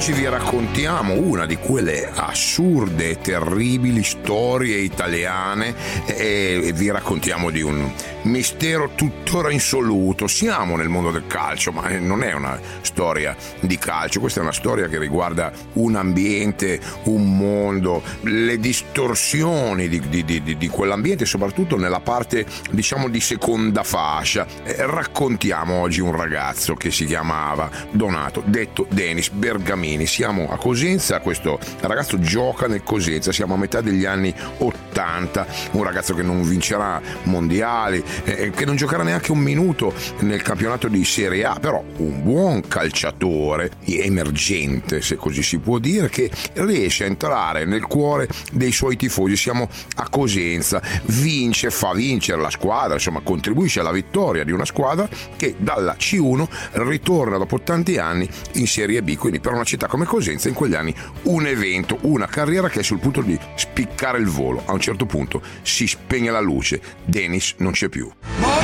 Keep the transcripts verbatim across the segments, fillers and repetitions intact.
oggi vi raccontiamo una di quelle assurde e terribili storie italiane e vi raccontiamo di un mistero tuttora insoluto. Siamo nel mondo del calcio, ma non è una storia di calcio, questa è una storia che riguarda un ambiente, un mondo, le distorsioni di, di, di, di quell'ambiente, soprattutto nella parte, diciamo, di seconda fascia. Eh, raccontiamo oggi un ragazzo che si chiamava Donato, detto Denis Bergamini. Siamo a Cosenza, questo ragazzo gioca nel Cosenza, siamo a metà degli anni ottanta, un ragazzo che non vincerà mondiali, eh, che non giocherà neanche un minuto nel campionato di Serie A, però un buon calciatore, emergente se così si può dire, che riesce a entrare nel cuore dei suoi tifosi. Siamo a Cosenza, vince, fa vincere la squadra, insomma contribuisce alla vittoria di una squadra che dalla C uno ritorna dopo tanti anni in Serie B, quindi per una città come Cosenza in quegli anni un evento, una carriera che è sul punto di spiccare il volo. A un certo punto si spegne la luce, Denis non c'è più.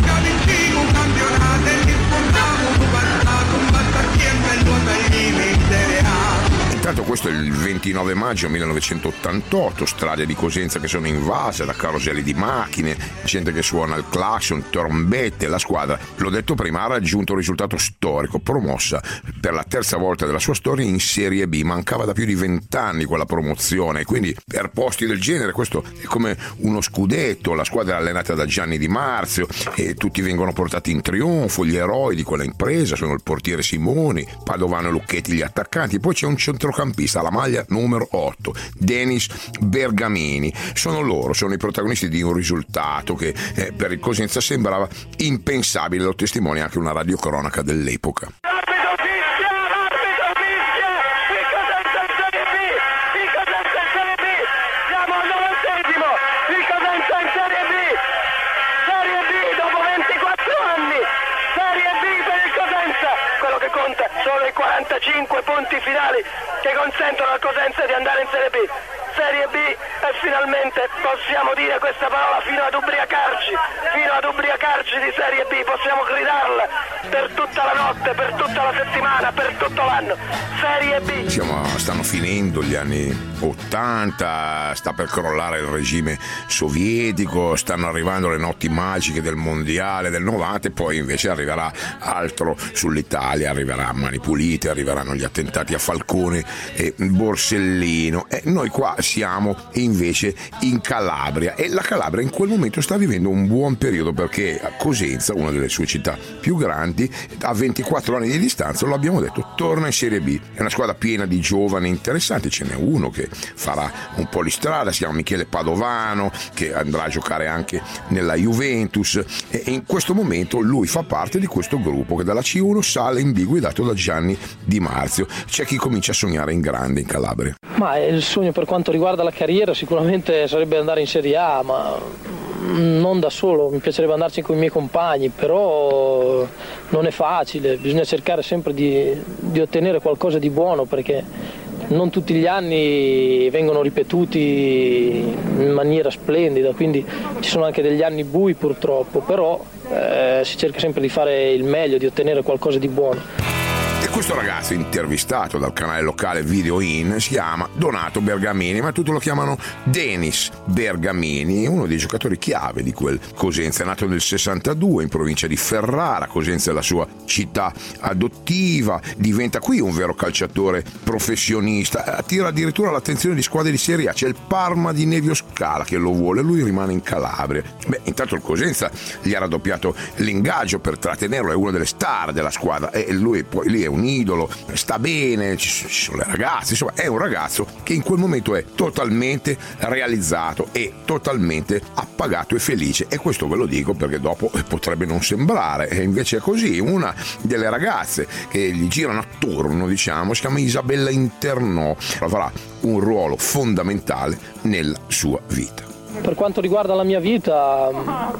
Intanto questo è il ventinove maggio millenovecentottantotto, strade di Cosenza che sono invase da caroselli di macchine, gente che suona il clacson, trombette. La squadra, l'ho detto prima, ha raggiunto un risultato storico, promossa per la terza volta della sua storia in Serie B. Mancava da più di vent'anni quella promozione, quindi per posti del genere questo è come uno scudetto. La squadra è allenata da Gianni Di Marzio e tutti vengono portati in trionfo. Gli eroi di quella impresa sono il portiere Simoni, Padovano e Lucchetti gli attaccanti, poi c'è un centrocampista, la maglia numero otto, Denis Bergamini. Sono loro, sono i protagonisti di un risultato che eh, per il Cosenza sembrava impensabile, lo testimonia anche una radiocronaca dell'epoca. Sono i quarantacinque punti finali che consentono al Cosenza di andare in Serie B. Serie B, e finalmente possiamo dire questa parola fino ad ubriacarci, fino ad ubriacarci di Serie B, possiamo gridarla per tutta la notte, per tutta la settimana, per tutto l'anno. Serie B. Siamo, stanno finendo gli anni ottanta, sta per crollare il regime sovietico, stanno arrivando le notti magiche del mondiale del novanta e poi invece arriverà altro sull'Italia, arriverà Mani Pulite, arriveranno gli attentati a Falcone e Borsellino e noi qua siamo invece in Calabria e la Calabria in quel momento sta vivendo un buon periodo perché a Cosenza, una delle sue città più grandi, a ventiquattro anni di distanza, lo abbiamo detto, torna in Serie B. È una squadra piena di giovani interessanti, ce n'è uno che farà un po' di strada, si chiama Michele Padovano, che andrà a giocare anche nella Juventus e in questo momento lui fa parte di questo gruppo che dalla C uno sale in B guidato da Gianni Di Marzio. C'è chi comincia a sognare in grande in Calabria. Ma il sogno per quanto riguarda la carriera sicuramente sarebbe andare in Serie A, ma non da solo, mi piacerebbe andarci con i miei compagni, però non è facile, bisogna cercare sempre di, di ottenere qualcosa di buono perché non tutti gli anni vengono ripetuti in maniera splendida, quindi ci sono anche degli anni bui purtroppo, però eh, si cerca sempre di fare il meglio, di ottenere qualcosa di buono. E questo ragazzo intervistato dal canale locale Video In si chiama Donato Bergamini, ma tutti lo chiamano Denis Bergamini, uno dei giocatori chiave di quel Cosenza. È nato nel sessantadue in provincia di Ferrara, Cosenza è la sua città adottiva, diventa qui un vero calciatore professionista, attira addirittura l'attenzione di squadre di Serie A, c'è il Parma di Nevio Scala che lo vuole, lui rimane in Calabria. Beh, intanto il Cosenza gli ha raddoppiato l'ingaggio per trattenerlo, è una delle star della squadra e lui poi lì è un idolo, sta bene, ci sono le ragazze, insomma è un ragazzo che in quel momento è totalmente realizzato e totalmente appagato e felice, e questo ve lo dico perché dopo potrebbe non sembrare e invece è così. Una delle ragazze che gli girano attorno, diciamo, si chiama Isabella Internò, avrà un ruolo fondamentale nella sua vita. Per quanto riguarda la mia vita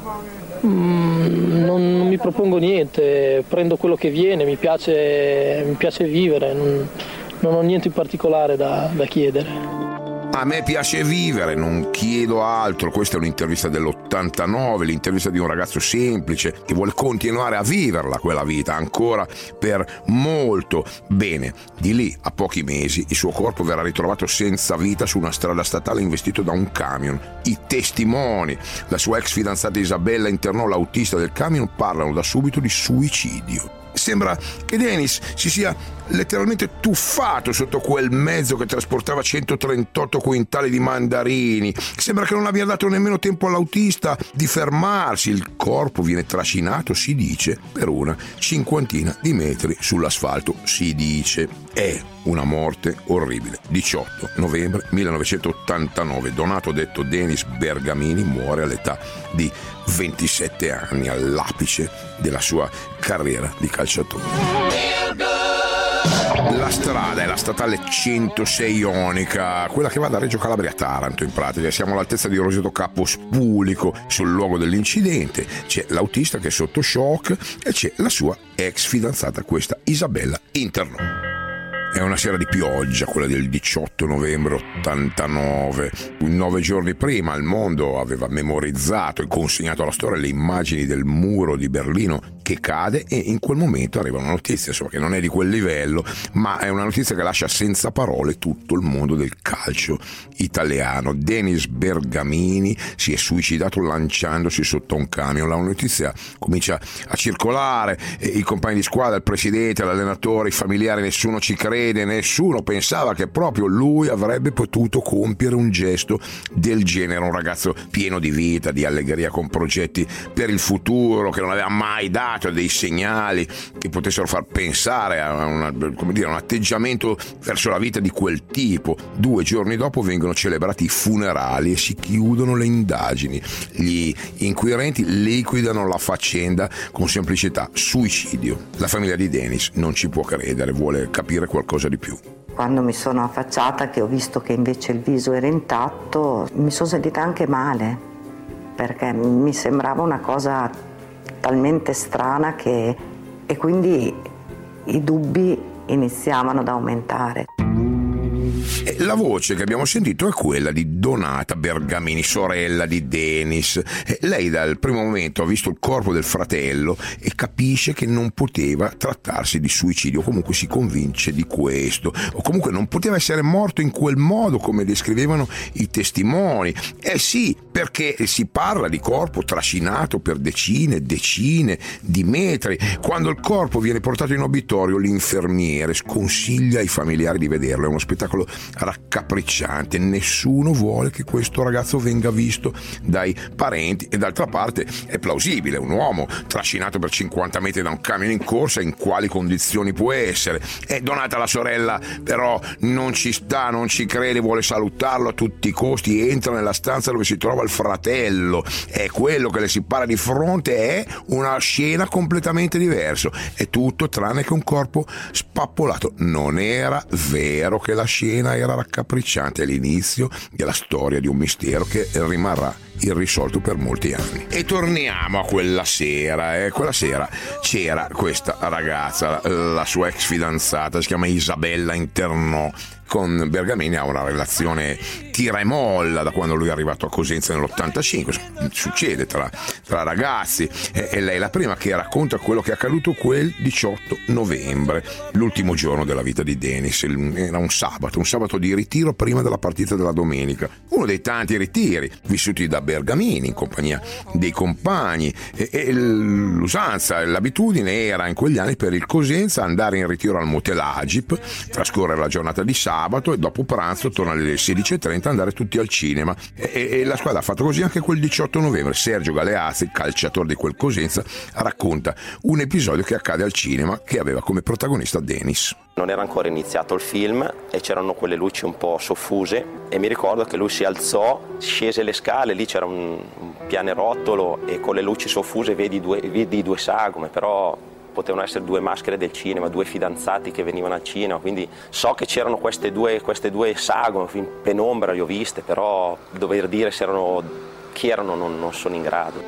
mm, non, non mi propongo niente, prendo quello che viene, mi piace, mi piace vivere, non, non ho niente in particolare da, da chiedere. A me piace vivere, non chiedo altro. Questa è un'intervista dell'ottantanove, l'intervista di un ragazzo semplice che vuole continuare a viverla quella vita ancora per molto. Bene, di lì a pochi mesi il suo corpo verrà ritrovato senza vita su una strada statale investito da un camion. I testimoni, la sua ex fidanzata Isabella internò l'autista del camion, parlano da subito di suicidio. Sembra che Denis si sia letteralmente tuffato sotto quel mezzo che trasportava centotrentotto quintali di mandarini. Sembra che non abbia dato nemmeno tempo all'autista di fermarsi. Il corpo viene trascinato, si dice, per una cinquantina di metri sull'asfalto. Si dice. È una morte orribile. diciotto novembre millenovecentottantanove. Donato, detto Denis Bergamini, muore all'età di ventisette anni, all'apice della sua carriera di calciatore. La strada è la statale centosei Ionica, quella che va da Reggio Calabria a Taranto in pratica. Siamo all'altezza di Roseto Capo Spulico. Sul luogo dell'incidente c'è l'autista che è sotto shock e c'è la sua ex fidanzata, questa Isabella Internò. È una sera di pioggia, quella del diciotto novembre ottantanove. Nove giorni prima il mondo aveva memorizzato e consegnato alla storia le immagini del muro di Berlino che cade, e in quel momento arriva una notizia, insomma, che non è di quel livello, ma è una notizia che lascia senza parole tutto il mondo del calcio italiano. Denis Bergamini si è suicidato lanciandosi sotto un camion. La notizia comincia a circolare, i compagni di squadra, il presidente, l'allenatore, i familiari, nessuno ci crede, nessuno pensava che proprio lui avrebbe potuto compiere un gesto del genere. Un ragazzo pieno di vita, di allegria, con progetti per il futuro, che non aveva mai dato dei segnali che potessero far pensare a, una, come dire, un atteggiamento verso la vita di quel tipo. Due giorni dopo vengono celebrati i funerali e si chiudono le indagini. Gli inquirenti liquidano la faccenda con semplicità: suicidio. La famiglia di Denis non ci può credere, vuole capire qualcosa di più. Quando mi sono affacciata, che ho visto che invece il viso era intatto, mi sono sentita anche male, perché mi sembrava una cosa talmente strana che e quindi i dubbi iniziavano ad aumentare. La voce che abbiamo sentito è quella di Donata Bergamini, sorella di Denis. Lei dal primo momento ha visto il corpo del fratello e capisce che non poteva trattarsi di suicidio, comunque si convince di questo, o comunque non poteva essere morto in quel modo come descrivevano i testimoni. Eh sì, perché si parla di corpo trascinato per decine e decine di metri. Quando il corpo viene portato in obitorio, l'infermiere sconsiglia ai familiari di vederlo. È uno spettacolo raccapricciante, nessuno vuole che questo ragazzo venga visto dai parenti, e d'altra parte è plausibile, un uomo trascinato per cinquanta metri da un camion in corsa, in quali condizioni può essere? E Donata, la sorella, però non ci sta, non ci crede, vuole salutarlo a tutti i costi, entra nella stanza dove si trova il fratello, e quello che le si para di fronte è una scena completamente diversa, è tutto tranne che un corpo spappolato. Non era vero che la scena era raccapricciante, all'inizio della storia di un mistero che rimarrà irrisolto per molti anni. E torniamo a quella sera, eh. Quella sera c'era questa ragazza, la sua ex fidanzata, si chiama Isabella Internò. Con Bergamini ha una relazione tira e molla da quando lui è arrivato a Cosenza nell'ottantacinque. Succede tra, tra ragazzi, e, e lei è la prima che racconta quello che è accaduto quel diciotto novembre, l'ultimo giorno della vita di Denis. Era un sabato, un sabato di ritiro prima della partita della domenica, uno dei tanti ritiri vissuti da Bergamini in compagnia dei compagni, e, e l'usanza, l'abitudine era in quegli anni per il Cosenza andare in ritiro al motel Agip, trascorrere la giornata di sabato e dopo pranzo, torno alle sedici e trenta, andare tutti al cinema, e, e la squadra ha fatto così anche quel diciotto novembre. Sergio Galeazzi, il calciatore di quel Cosenza, racconta un episodio che accade al cinema che aveva come protagonista Denis. Non era ancora iniziato il film e c'erano quelle luci un po' soffuse, e mi ricordo che lui si alzò, scese le scale, lì c'era un, un pianerottolo e con le luci soffuse vedi due, vedi due sagome, però potevano essere due maschere del cinema, due fidanzati che venivano al cinema, quindi so che c'erano queste due, queste due sagome, in penombra le ho viste, però dover dire se erano, chi erano non, non sono in grado.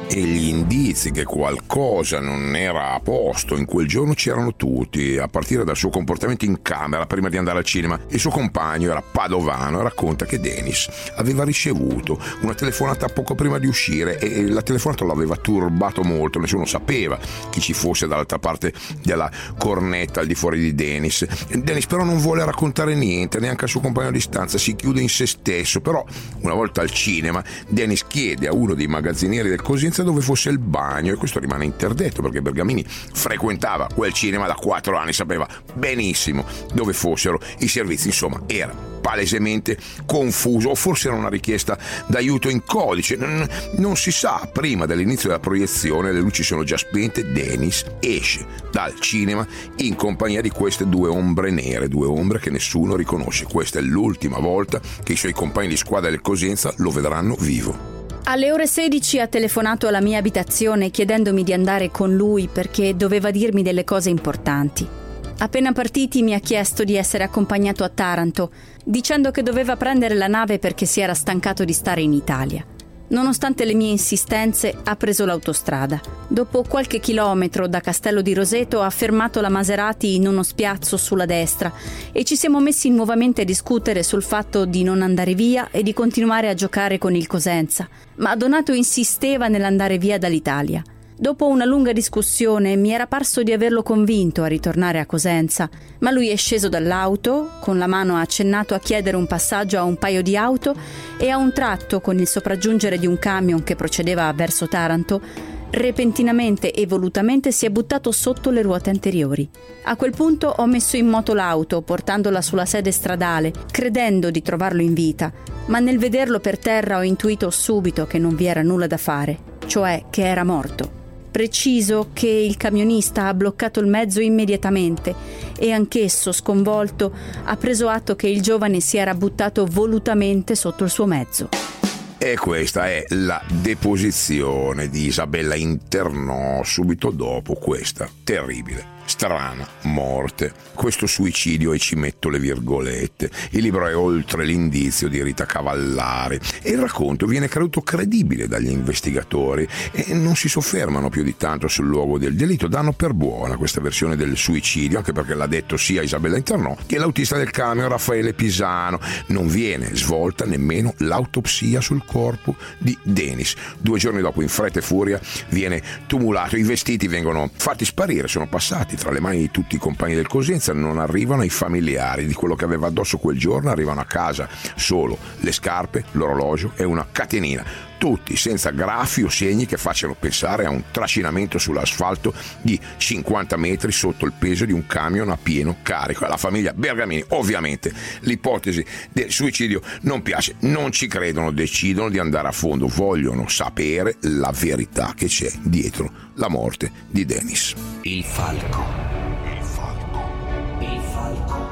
E gli indizi che qualcosa non era a posto in quel giorno c'erano tutti, a partire dal suo comportamento in camera prima di andare al cinema. Il suo compagno era padovano e racconta che Dennis aveva ricevuto una telefonata poco prima di uscire e la telefonata lo aveva turbato molto, nessuno sapeva chi ci fosse dall'altra parte della cornetta al di fuori di Dennis. Dennis però non vuole raccontare niente, neanche al suo compagno di stanza, si chiude in se stesso. Però una volta al cinema Dennis chiede a uno dei magazzinieri del Cosenza dove fosse il bagno, e questo rimane interdetto perché Bergamini frequentava quel cinema da quattro anni, sapeva benissimo dove fossero i servizi. Insomma, era palesemente confuso, o forse era una richiesta d'aiuto in codice, non, non si sa. Prima dell'inizio della proiezione le luci sono già spente, Dennis esce dal cinema in compagnia di queste due ombre nere, due ombre che nessuno riconosce. Questa è l'ultima volta che i suoi compagni di squadra del Cosenza lo vedranno vivo. Alle ore sedici ha telefonato alla mia abitazione chiedendomi di andare con lui perché doveva dirmi delle cose importanti. Appena partiti mi ha chiesto di essere accompagnato a Taranto, dicendo che doveva prendere la nave perché si era stancato di stare in Italia. Nonostante le mie insistenze, ha preso l'autostrada. Dopo qualche chilometro da Castello di Roseto ha fermato la Maserati in uno spiazzo sulla destra e ci siamo messi nuovamente a discutere sul fatto di non andare via e di continuare a giocare con il Cosenza, ma Donato insisteva nell'andare via dall'Italia. Dopo una lunga discussione mi era parso di averlo convinto a ritornare a Cosenza, ma lui è sceso dall'auto, con la mano ha accennato a chiedere un passaggio a un paio di auto e a un tratto, con il sopraggiungere di un camion che procedeva verso Taranto, repentinamente e volutamente si è buttato sotto le ruote anteriori. A quel punto ho messo in moto l'auto, portandola sulla sede stradale, credendo di trovarlo in vita, ma nel vederlo per terra ho intuito subito che non vi era nulla da fare, cioè che era morto. Preciso che il camionista ha bloccato il mezzo immediatamente e anch'esso, sconvolto, ha preso atto che il giovane si era buttato volutamente sotto il suo mezzo. E questa è la deposizione di Isabella Internò subito dopo questa terribile, strana morte, questo suicidio, e ci metto le virgolette. Il libro è Oltre l'indizio di Rita Cavallari e il racconto viene creduto credibile dagli investigatori e non si soffermano più di tanto sul luogo del delitto, danno per buona questa versione del suicidio, anche perché l'ha detto sia Isabella Internò che l'autista del camion Raffaele Pisano. Non viene svolta nemmeno l'autopsia sul corpo di Dennis. Due giorni dopo, in fretta e furia, viene tumulato, i vestiti vengono fatti sparire, sono passati tra le mani di tutti i compagni del Cosenza, non arrivano ai familiari di quello che aveva addosso quel giorno, arrivano a casa solo le scarpe, l'orologio e una catenina, tutti senza grafi o segni che facciano pensare a un trascinamento sull'asfalto di cinquanta metri sotto il peso di un camion a pieno carico. Alla famiglia Bergamini ovviamente l'ipotesi del suicidio non piace, non ci credono, decidono di andare a fondo, vogliono sapere la verità che c'è dietro la morte di Dennis. Il falco, il falco, il falco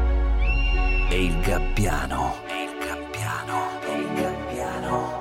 e il gabbiano, e il gabbiano, e il gabbiano.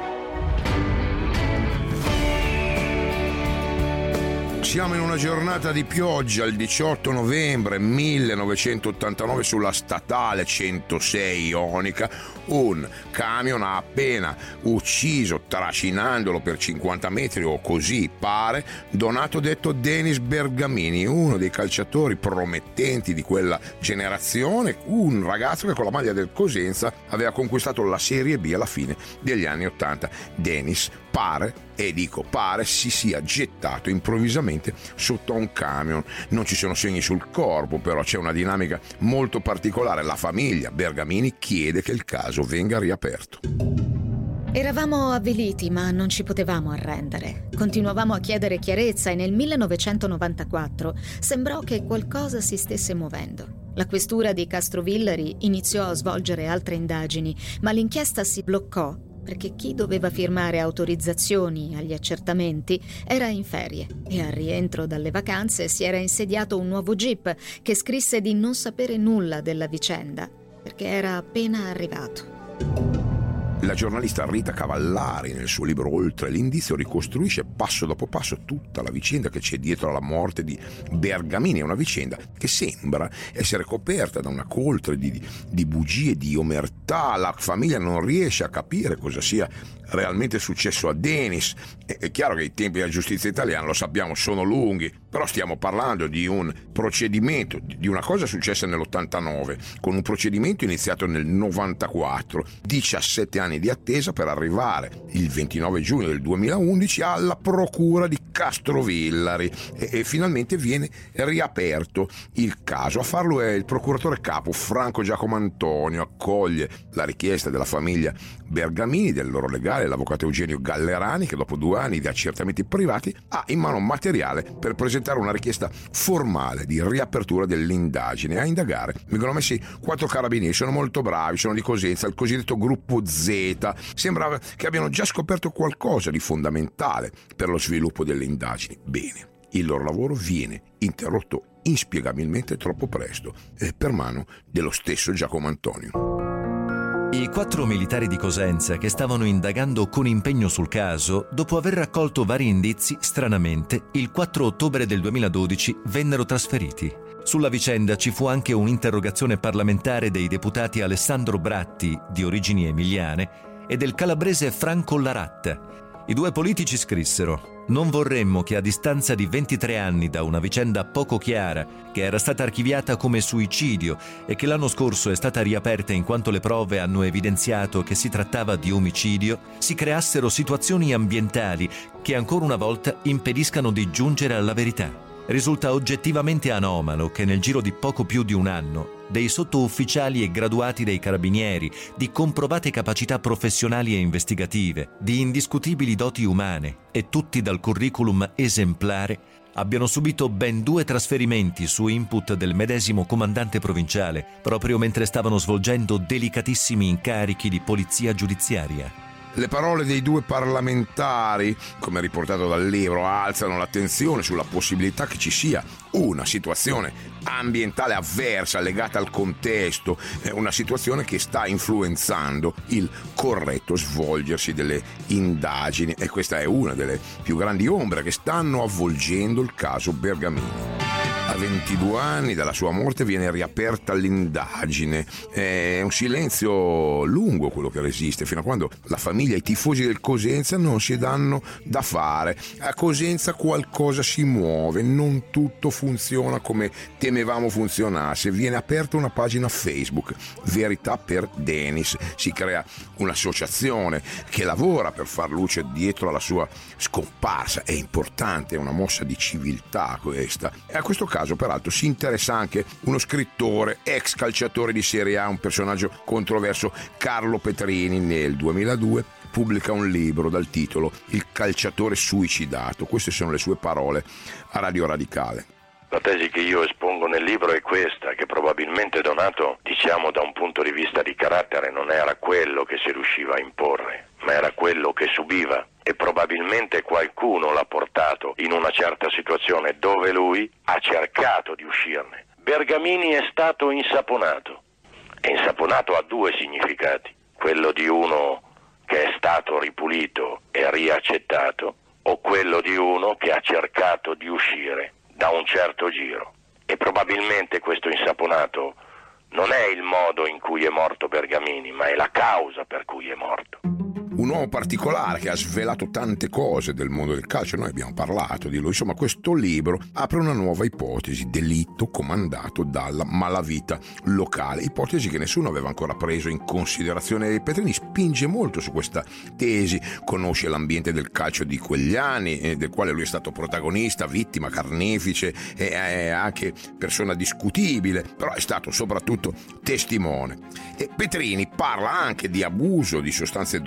Siamo in una giornata di pioggia, il diciotto novembre millenovecentottantanove, sulla statale centosei ionica un camion ha appena ucciso, trascinandolo per cinquanta metri o così pare, Donato detto Dennis Bergamini, uno dei calciatori promettenti di quella generazione, un ragazzo che con la maglia del Cosenza aveva conquistato la Serie B alla fine degli anni ottanta. Dennis pare, e dico pare, si sia gettato improvvisamente sotto a un camion. Non ci sono segni sul corpo, però c'è una dinamica molto particolare. La famiglia Bergamini chiede che il caso venga riaperto. Eravamo avviliti, ma non ci potevamo arrendere. Continuavamo a chiedere chiarezza e nel millenovecentonovantaquattro sembrò che qualcosa si stesse muovendo. La questura di Castrovillari iniziò a svolgere altre indagini, ma l'inchiesta si bloccò perché chi doveva firmare autorizzazioni agli accertamenti era in ferie e al rientro dalle vacanze si era insediato un nuovo jeep che scrisse di non sapere nulla della vicenda perché era appena arrivato. La giornalista Rita Cavallari nel suo libro Oltre l'indizio ricostruisce passo dopo passo tutta la vicenda che c'è dietro alla morte di Bergamini. È una vicenda che sembra essere coperta da una coltre di, di bugie, di omertà. La famiglia non riesce a capire cosa sia realmente successo a Denis. È chiaro che i tempi della giustizia italiana, lo sappiamo, sono lunghi, però stiamo parlando di un procedimento, di una cosa successa nell'ottantanove, con un procedimento iniziato nel novantaquattro, diciassette anni di attesa per arrivare il ventinove giugno del duemilaundici alla procura di Castrovillari e, e finalmente viene riaperto il caso. A farlo è il procuratore capo Franco Giacomantonio. Accoglie la richiesta della famiglia Bergamini, del loro legale, l'avvocato Eugenio Gallerani, che dopo due anni di accertamenti privati ha in mano materiale per presentare una richiesta formale di riapertura dell'indagine. A indagare vengono messi quattro carabinieri, sono molto bravi, sono di Cosenza, il cosiddetto gruppo Z. Sembra che abbiano già scoperto qualcosa di fondamentale per lo sviluppo delle indagini. Bene, il loro lavoro viene interrotto inspiegabilmente troppo presto eh, per mano dello stesso Giacomantonio. I quattro militari di Cosenza, che stavano indagando con impegno sul caso, dopo aver raccolto vari indizi, stranamente, il quattro ottobre del duemiladodici vennero trasferiti. Sulla vicenda ci fu anche un'interrogazione parlamentare dei deputati Alessandro Bratti, di origini emiliane, e del calabrese Franco Laratta. I due politici scrissero: «Non vorremmo che a distanza di ventitré anni da una vicenda poco chiara, che era stata archiviata come suicidio e che l'anno scorso è stata riaperta in quanto le prove hanno evidenziato che si trattava di omicidio, si creassero situazioni ambientali che ancora una volta impediscano di giungere alla verità. Risulta oggettivamente anomalo che nel giro di poco più di un anno dei sottoufficiali e graduati dei carabinieri, di comprovate capacità professionali e investigative, di indiscutibili doti umane e tutti dal curriculum esemplare, abbiano subito ben due trasferimenti su input del medesimo comandante provinciale, proprio mentre stavano svolgendo delicatissimi incarichi di polizia giudiziaria». Le parole dei due parlamentari, come riportato dal libro, alzano l'attenzione sulla possibilità che ci sia una situazione ambientale avversa legata al contesto, una situazione che sta influenzando il corretto svolgersi delle indagini, e questa è una delle più grandi ombre che stanno avvolgendo il caso Bergamini. A ventidue anni dalla sua morte viene riaperta l'indagine. È un silenzio lungo quello che resiste, fino a quando la famiglia e i tifosi del Cosenza non si danno da fare. A Cosenza qualcosa si muove, non tutto funziona come temevamo funzionasse. Viene aperta una pagina Facebook, Verità per Denis. Si crea un'associazione che lavora per far luce dietro alla sua scomparsa. È importante, è una mossa di civiltà questa. E a questo caso peraltro si interessa anche uno scrittore, ex calciatore di Serie A, un personaggio controverso, Carlo Petrini. Nel duemiladue pubblica un libro dal titolo Il calciatore suicidato. Queste sono le sue parole a Radio Radicale. La tesi che io espongo nel libro è questa, che probabilmente Donato, diciamo da un punto di vista di carattere, non era quello che si riusciva a imporre, ma era quello che subiva, e probabilmente qualcuno l'ha portato in una certa situazione dove lui ha cercato di uscirne. Bergamini è stato insaponato, e insaponato ha due significati: quello di uno che è stato ripulito e riaccettato, o quello di uno che ha cercato di uscire da un certo giro. E probabilmente questo insaponato non è il modo in cui è morto Bergamini, ma è la causa per cui è morto. Un uomo particolare che ha svelato tante cose del mondo del calcio, noi abbiamo parlato di lui. Insomma, questo libro apre una nuova ipotesi: delitto comandato dalla malavita locale, ipotesi che nessuno aveva ancora preso in considerazione. Petrini spinge molto su questa tesi, conosce l'ambiente del calcio di quegli anni, eh, del quale lui è stato protagonista, vittima, carnefice e è anche persona discutibile, però è stato soprattutto testimone. E Petrini parla anche di abuso di sostanze dopanti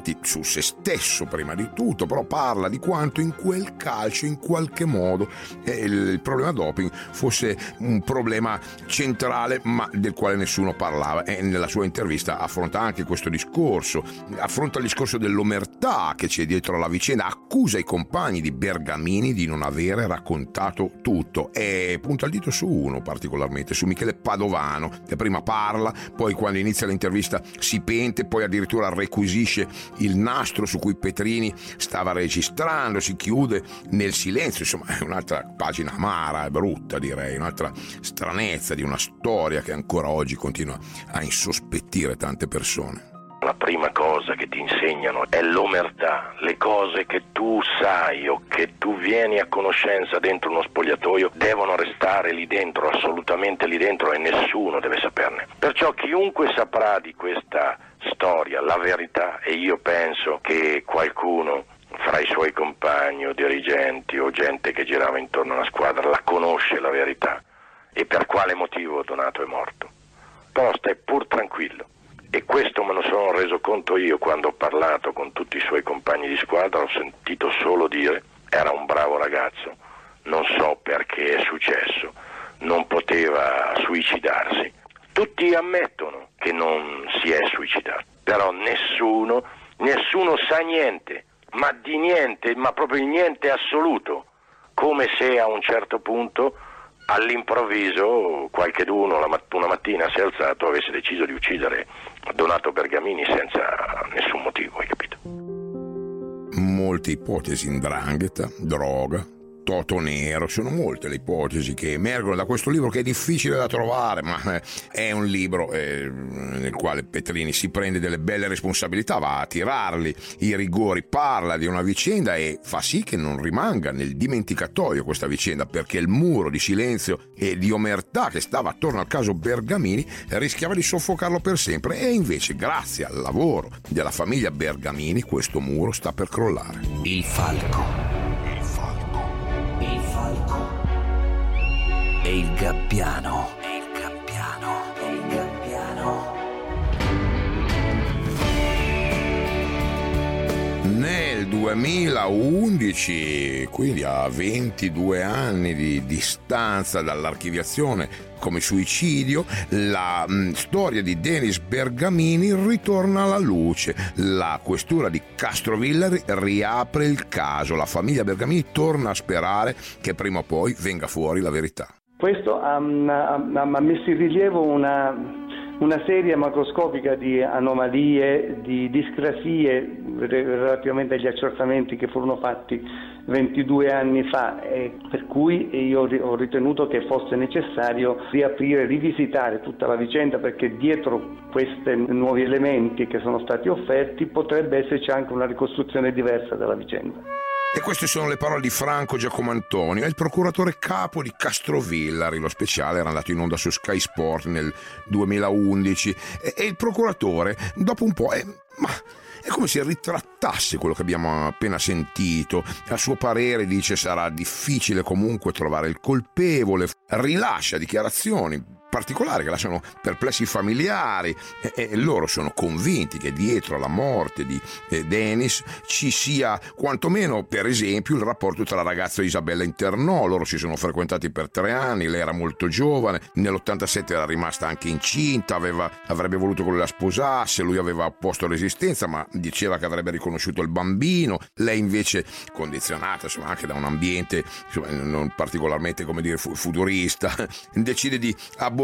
riflessioni su se stesso prima di tutto, però parla di quanto in quel calcio in qualche modo eh, il, il problema doping fosse un problema centrale ma del quale nessuno parlava, e nella sua intervista affronta anche questo discorso, affronta il discorso dell'omertà che c'è dietro alla vicenda, accusa i compagni di Bergamini di non avere raccontato tutto e punta il dito su uno particolarmente, su Michele Padovano, che prima parla, poi quando inizia l'intervista si pente, poi addirittura requisisce il nastro su cui Petrini stava registrando, si chiude nel silenzio. Insomma, è un'altra pagina amara e brutta, direi, un'altra stranezza di una storia che ancora oggi continua a insospettire tante persone. La prima cosa che ti insegnano è l'omertà, le cose che tu sai o che tu vieni a conoscenza dentro uno spogliatoio devono restare lì dentro, assolutamente lì dentro, e nessuno deve saperne. Perciò chiunque saprà di questa storia la verità, e io penso che qualcuno fra i suoi compagni o dirigenti o gente che girava intorno alla squadra la conosce la verità e per quale motivo Donato è morto. Però stai pur tranquillo. E questo me lo sono reso conto io quando ho parlato con tutti i suoi compagni di squadra, ho sentito solo dire: era un bravo ragazzo, non so perché è successo, non poteva suicidarsi. Tutti ammettono che non si è suicidato, però nessuno, nessuno sa niente, ma di niente, ma proprio niente assoluto, come se a un certo punto all'improvviso qualcheduno una mattina si è alzato e avesse deciso di uccidere Donato Bergamini senza nessun motivo, hai capito? Molte ipotesi: 'ndrangheta, droga, Toto Nero, sono molte le ipotesi che emergono da questo libro, che è difficile da trovare, ma è un libro eh, nel quale Petrini si prende delle belle responsabilità, va a tirarli i rigori, parla di una vicenda e fa sì che non rimanga nel dimenticatoio questa vicenda, perché il muro di silenzio e di omertà che stava attorno al caso Bergamini rischiava di soffocarlo per sempre, e invece grazie al lavoro della famiglia Bergamini questo muro sta per crollare. Il falco. Il falco e il gabbiano, e il gabbiano, e il gabbiano. Nel duemilaundici, quindi a ventidue anni di distanza dall'archiviazione come suicidio, la mh, storia di Denis Bergamini ritorna alla luce. La questura di Castrovillari riapre il caso. La famiglia Bergamini torna a sperare che prima o poi venga fuori la verità. Questo ha, ha, ha messo in rilievo una, una serie macroscopica di anomalie, di discrasie relativamente agli accertamenti che furono fatti ventidue anni fa, e per cui io ho ritenuto che fosse necessario riaprire, rivisitare tutta la vicenda, perché dietro questi nuovi elementi che sono stati offerti potrebbe esserci anche una ricostruzione diversa della vicenda. E queste sono le parole di Franco Giacomantonio, è il procuratore capo di Castrovillari. Lo speciale era andato in onda su Sky Sport nel duemilaundici e, e il procuratore dopo un po' è, ma è come se ritrattasse quello che abbiamo appena sentito. A suo parere dice sarà difficile comunque trovare il colpevole, rilascia dichiarazioni particolari che lasciano perplessi i familiari, e, e loro sono convinti che dietro alla morte di eh, Denis ci sia quantomeno, per esempio, il rapporto tra la ragazza e Isabella Internò. Loro si sono frequentati per tre anni, lei era molto giovane, nell'ottantasette era rimasta anche incinta, aveva, avrebbe voluto che lui la sposasse, lui aveva opposto resistenza ma diceva che avrebbe riconosciuto il bambino, lei invece, condizionata insomma anche da un ambiente insomma, non particolarmente, come dire, futurista, decide di abortire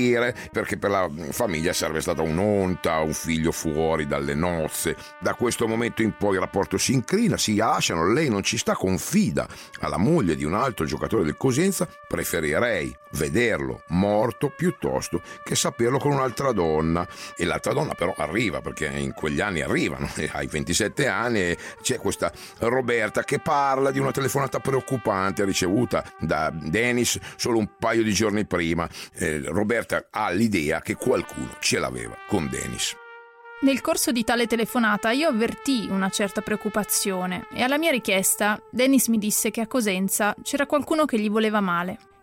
perché per la famiglia sarebbe stata un'onta, un figlio fuori dalle nozze. Da questo momento in poi il rapporto si incrina, si lasciano, lei non ci sta, confida alla moglie di un altro giocatore del Cosenza: preferirei vederlo morto piuttosto che saperlo con un'altra donna. E l'altra donna però arriva, perché in quegli anni arrivano, e ai ventisette anni c'è questa Roberta che parla di una telefonata preoccupante ricevuta da Denis solo un paio di giorni prima. eh, Roberta ha l'idea che qualcuno ce l'aveva con Denis. Nel corso di tale telefonata io avvertii una certa preoccupazione e alla mia richiesta Denis mi disse che a Cosenza c'era qualcuno che gli voleva male.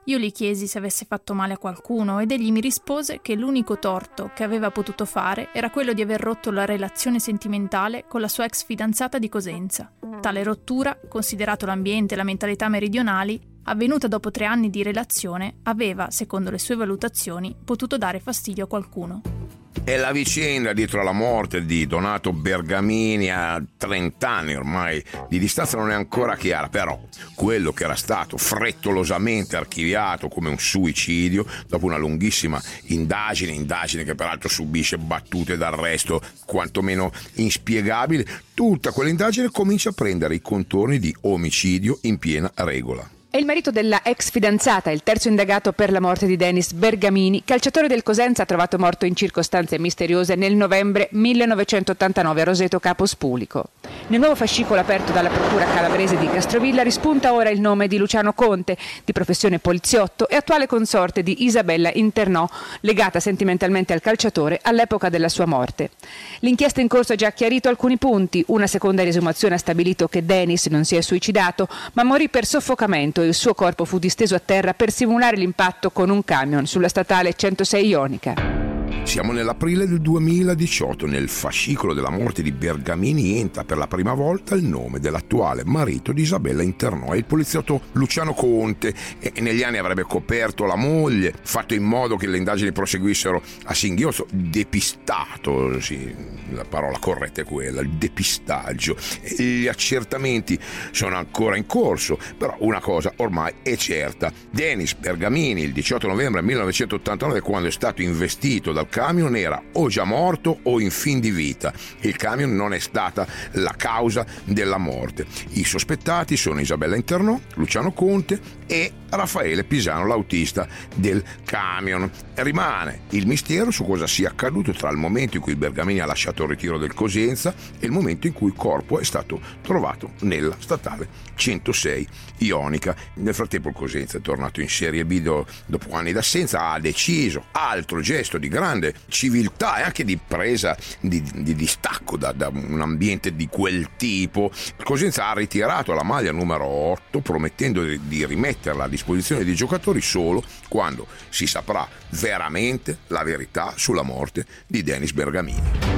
Io gli chiesi se avesse fatto male a qualcuno ed egli mi rispose che l'unico torto che aveva potuto fare era quello di aver rotto la relazione sentimentale con la sua ex fidanzata di Cosenza. Tale rottura, considerato l'ambiente e la mentalità meridionali, avvenuta dopo tre anni di relazione, aveva, secondo le sue valutazioni, potuto dare fastidio a qualcuno. E la vicenda dietro alla morte di Donato Bergamini a trenta anni ormai di distanza non è ancora chiara, però quello che era stato frettolosamente archiviato come un suicidio dopo una lunghissima indagine, indagine che peraltro subisce battute d'arresto quantomeno inspiegabili, tutta quell'indagine comincia a prendere i contorni di omicidio in piena regola. È il marito della ex fidanzata, il terzo indagato per la morte di Denis Bergamini, calciatore del Cosenza trovato morto in circostanze misteriose nel novembre millenovecentottantanove a Roseto Capo Spulico. Nel nuovo fascicolo aperto dalla procura calabrese di Castrovilla rispunta ora il nome di Luciano Conte, di professione poliziotto e attuale consorte di Isabella Internò, legata sentimentalmente al calciatore all'epoca della sua morte. L'inchiesta in corso ha già chiarito alcuni punti. Una seconda riesumazione ha stabilito che Denis non si è suicidato, ma morì per soffocamento e il suo corpo fu disteso a terra per simulare l'impatto con un camion sulla statale centosei Ionica. Siamo nell'aprile del duemiladiciotto, nel fascicolo della morte di Bergamini entra per la prima volta il nome dell'attuale marito di Isabella Internò, è il poliziotto Luciano Conte, e negli anni avrebbe coperto la moglie, fatto in modo che le indagini proseguissero a singhiozzo, depistato, sì, la parola corretta è quella, il depistaggio. Gli accertamenti sono ancora in corso, però una cosa ormai è certa: Denis Bergamini il diciotto novembre millenovecentottantanove, quando è stato investito dal camion, era o già morto o in fin di vita. Il camion non è stata la causa della morte. I sospettati sono Isabella Internò, Luciano Conte e Raffaele Pisano, l'autista del camion. Rimane il mistero su cosa sia accaduto tra il momento in cui Bergamini ha lasciato il ritiro del Cosenza e il momento in cui il corpo è stato trovato nella statale centosei Ionica. Nel frattempo il Cosenza è tornato in Serie B do, dopo anni d'assenza, ha deciso, altro gesto di grande civiltà e anche di presa di, di distacco da, da un ambiente di quel tipo. Il Cosenza ha ritirato la maglia numero otto, promettendo di, di rimetterla a disposizione dei giocatori solo quando si saprà veramente la verità sulla morte di Denis Bergamini.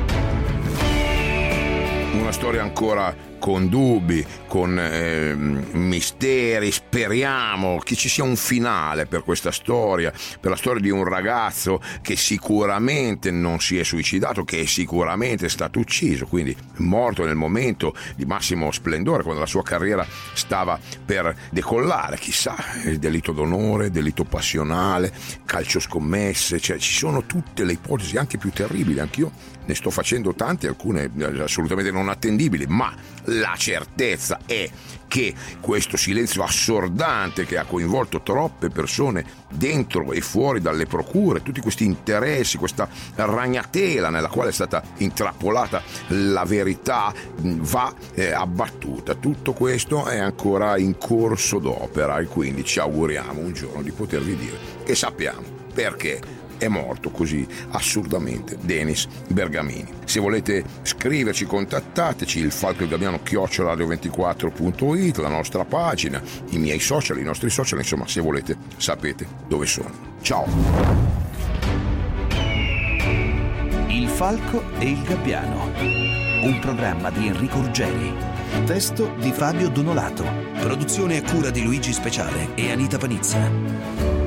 Una storia ancora con dubbi, con eh, misteri. Speriamo che ci sia un finale per questa storia, per la storia di un ragazzo che sicuramente non si è suicidato, che sicuramente è stato ucciso, quindi morto nel momento di massimo splendore, quando la sua carriera stava per decollare. Chissà, il delitto d'onore, delitto passionale, calcio scommesse, cioè ci sono tutte le ipotesi, anche più terribili. Anch'io ne sto facendo tante, alcune assolutamente non attendibili, ma la certezza è che questo silenzio assordante che ha coinvolto troppe persone dentro e fuori dalle procure, tutti questi interessi, questa ragnatela nella quale è stata intrappolata la verità, va eh, abbattuta. Tutto questo è ancora in corso d'opera e quindi ci auguriamo un giorno di potervi dire che sappiamo perché è morto così assurdamente Denis Bergamini. Se volete scriverci, contattateci, il Falco e il Gabbiano chiocciola radio ventiquattro punto it, la nostra pagina, i miei social, i nostri social, insomma, se volete sapete dove sono. Ciao! Il Falco e il Gabbiano, un programma di Enrico Ruggeri, testo di Fabio Donolato, produzione a cura di Luigi Speciale e Anita Panizza.